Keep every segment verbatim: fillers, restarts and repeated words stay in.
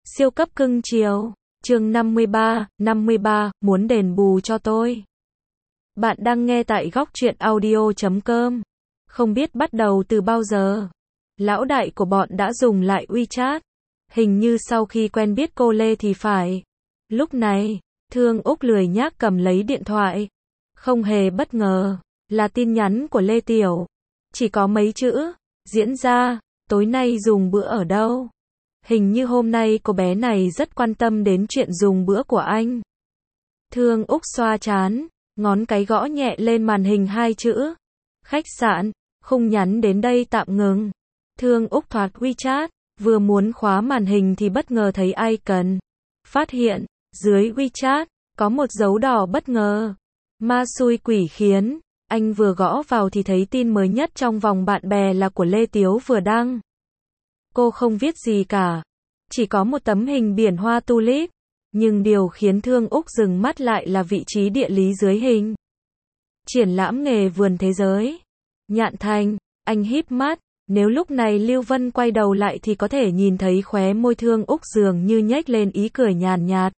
Siêu cấp cưng chiều. Chương năm mươi ba, năm mươi ba, muốn đền bù cho tôi. Bạn đang nghe tại góc truyện audio chấm com. Không biết bắt đầu từ bao giờ, lão đại của bọn đã dùng lại WeChat. Hình như sau khi quen biết cô Lê thì phải. Lúc này, Thương Úc lười nhác cầm lấy điện thoại. Không hề bất ngờ, là tin nhắn của Lê Tiểu. Chỉ có mấy chữ, diễn ra, tối nay dùng bữa ở đâu? Hình như hôm nay cô bé này rất quan tâm đến chuyện dùng bữa của anh. Thương Úc xoa trán, ngón cái gõ nhẹ lên màn hình hai chữ. Khách sạn, khung nhắn đến đây tạm ngừng. Thương Úc thoạt WeChat, vừa muốn khóa màn hình thì bất ngờ thấy icon. Phát hiện, dưới WeChat, có một dấu đỏ bất ngờ. Ma xui quỷ khiến, anh vừa gõ vào thì thấy tin mới nhất trong vòng bạn bè là của Lê Tiếu vừa đăng. Cô không viết gì cả, chỉ có một tấm hình biển hoa tulip, nhưng điều khiến Thương Úc dừng mắt lại là vị trí địa lý dưới hình. Triển lãm nghề vườn thế giới. Nhạn Thành, anh híp mắt, nếu lúc này Lưu Vân quay đầu lại thì có thể nhìn thấy khóe môi Thương Úc dường như nhếch lên ý cười nhàn nhạt.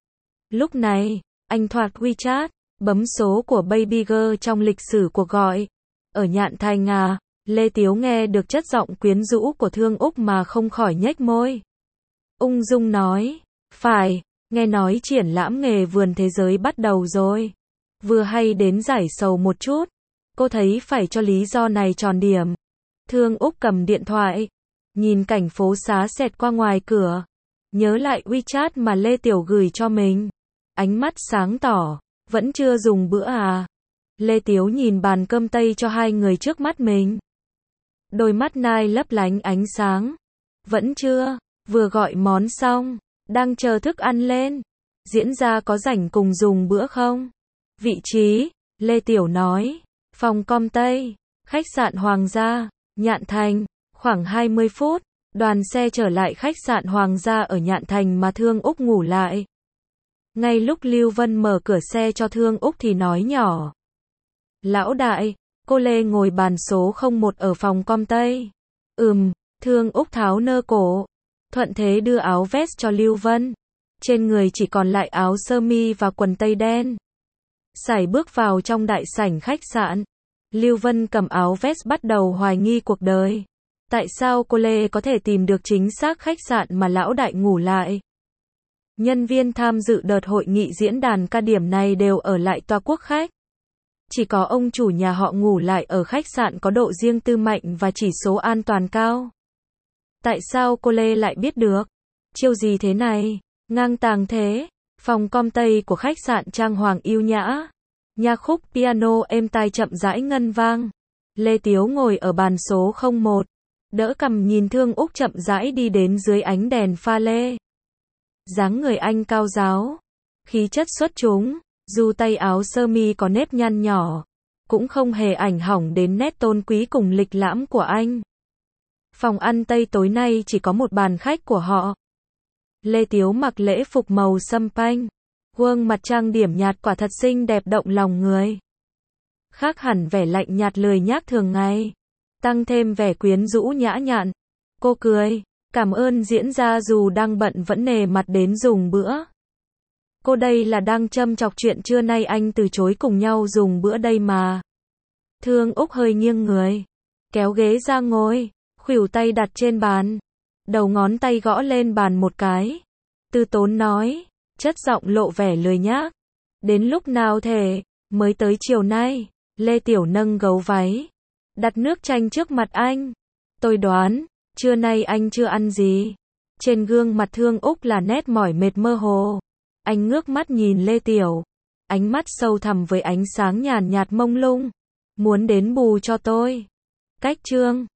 Lúc này, anh thoạt WeChat, bấm số của Baby Girl trong lịch sử cuộc gọi. Ở Nhạn Thành à? Lê Tiếu nghe được chất giọng quyến rũ của Thương Úc mà không khỏi nhếch môi. Ung dung nói, phải, nghe nói triển lãm nghề vườn thế giới bắt đầu rồi. Vừa hay đến giải sầu một chút, cô thấy phải cho lý do này tròn điểm. Thương Úc cầm điện thoại, nhìn cảnh phố xá xẹt qua ngoài cửa, nhớ lại WeChat mà Lê Tiểu gửi cho mình. Ánh mắt sáng tỏ, vẫn chưa dùng bữa à? Lê Tiếu nhìn bàn cơm tây cho hai người trước mắt mình. Đôi mắt nai lấp lánh ánh sáng. Vẫn chưa, vừa gọi món xong, đang chờ thức ăn lên. Diễn ra có rảnh cùng dùng bữa không? Vị trí, Lê Tiểu nói, phòng com Tây, khách sạn Hoàng gia, Nhạn Thành, khoảng hai mươi phút, đoàn xe trở lại khách sạn Hoàng gia ở Nhạn Thành mà Thương Úc ngủ lại. Ngay lúc Lưu Vân mở cửa xe cho Thương Úc thì nói nhỏ. Lão đại, cô Lê ngồi bàn số không một ở phòng com Tây. Ừm, Thương Úc tháo nơ cổ, thuận thế đưa áo vest cho Lưu Vân. Trên người chỉ còn lại áo sơ mi và quần tây đen. Sải bước vào trong đại sảnh khách sạn. Lưu Vân cầm áo vest bắt đầu hoài nghi cuộc đời. Tại sao cô Lê có thể tìm được chính xác khách sạn mà lão đại ngủ lại? Nhân viên tham dự đợt hội nghị diễn đàn ca điểm này đều ở lại tòa quốc khách. Chỉ có ông chủ nhà họ ngủ lại ở khách sạn có độ riêng tư mạnh và chỉ số an toàn cao. Tại sao cô Lê lại biết được? Chiêu gì thế này? Ngang tàng thế. Phòng com Tây của khách sạn trang hoàng yêu nhã. Nhạc khúc piano êm tai chậm rãi ngân vang. Lê Tiếu ngồi ở bàn số không một. Đỡ cằm nhìn Thương Úc chậm rãi đi đến dưới ánh đèn pha lê. Dáng người anh cao ráo. Khí chất xuất chúng. Dù tay áo sơ mi có nếp nhăn nhỏ, cũng không hề ảnh hưởng đến nét tôn quý cùng lịch lãm của anh. Phòng ăn Tây tối nay chỉ có một bàn khách của họ. Lê Tiếu mặc lễ phục màu sâm panh, gương mặt trang điểm nhạt quả thật xinh đẹp động lòng người. Khác hẳn vẻ lạnh nhạt lười nhác thường ngày, tăng thêm vẻ quyến rũ nhã nhặn. Cô cười, cảm ơn diễn ra dù đang bận vẫn nề mặt đến dùng bữa. Cô đây là đang châm chọc chuyện trưa nay anh từ chối cùng nhau dùng bữa đây mà. Thương Úc hơi nghiêng người, kéo ghế ra ngồi, khuỷu tay đặt trên bàn, đầu ngón tay gõ lên bàn một cái. Tư tốn nói, chất giọng lộ vẻ lười nhác. Đến lúc nào thế? Mới tới chiều nay. Lê Tiểu nâng gấu váy, đặt nước chanh trước mặt anh. Tôi đoán, trưa nay anh chưa ăn gì. Trên gương mặt Thương Úc là nét mỏi mệt mơ hồ. Anh ngước mắt nhìn Lê Tiểu, ánh mắt sâu thẳm với ánh sáng nhàn nhạt mông lung. Muốn đến bù cho tôi. Cách chương